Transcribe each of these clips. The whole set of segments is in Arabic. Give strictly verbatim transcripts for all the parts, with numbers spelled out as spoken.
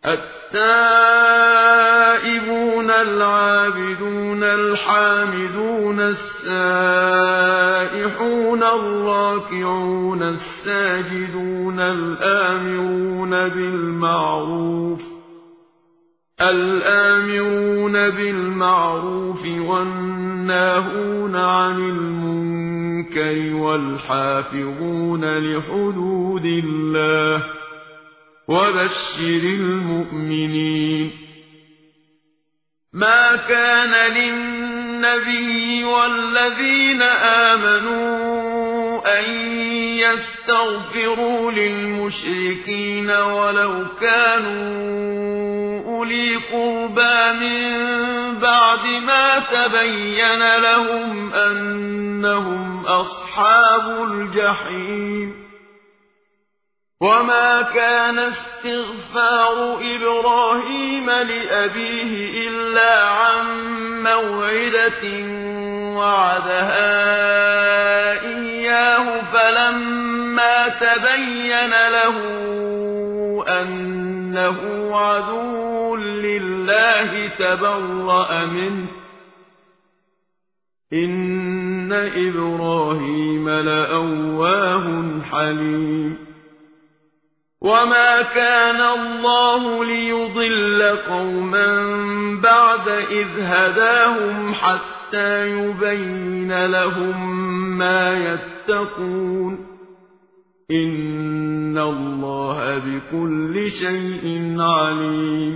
التائبون العابدون الحامدون السائحون الراكعون الساجدون الآمرون بالمعروف الآمرون بالمعروف والناهون عن المنكر والحافظون لحدود الله وبشر المؤمنين. ما كان للنبي والذين آمنوا أن يستغفروا للمشركين ولو كانوا أولي قربى من بعد ما تبين لهم أنهم أصحاب الجحيم. وما كان استغفار إبراهيم لأبيه إلا عن موعدة وعدها إياه فلما تبين له أنه عدو لله تبرأ منه إن إبراهيم لأواه حليم. وما كان الله ليضل قوما بعد إذ هداهم حتى يبين لهم ما يتقون إن الله بكل شيء عليم.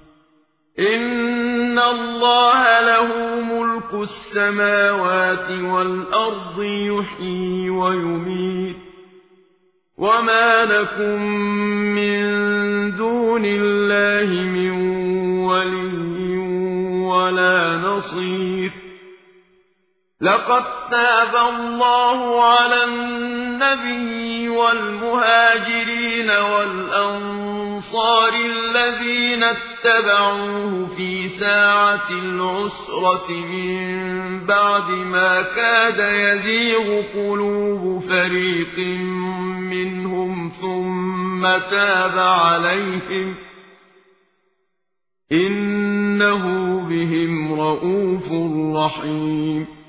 إن الله له ملك السماوات والأرض يحيي ويميت وما لكم من دون الله من ولي ولا نصير. لقد تاب الله على النبي والمهاجرين والأنصار الذين اتبعوه في ساعة العسرة من بعد ما كاد يزيغ قلوب فريق منهم ثم تاب عليهم إنه بهم رءوف رحيم.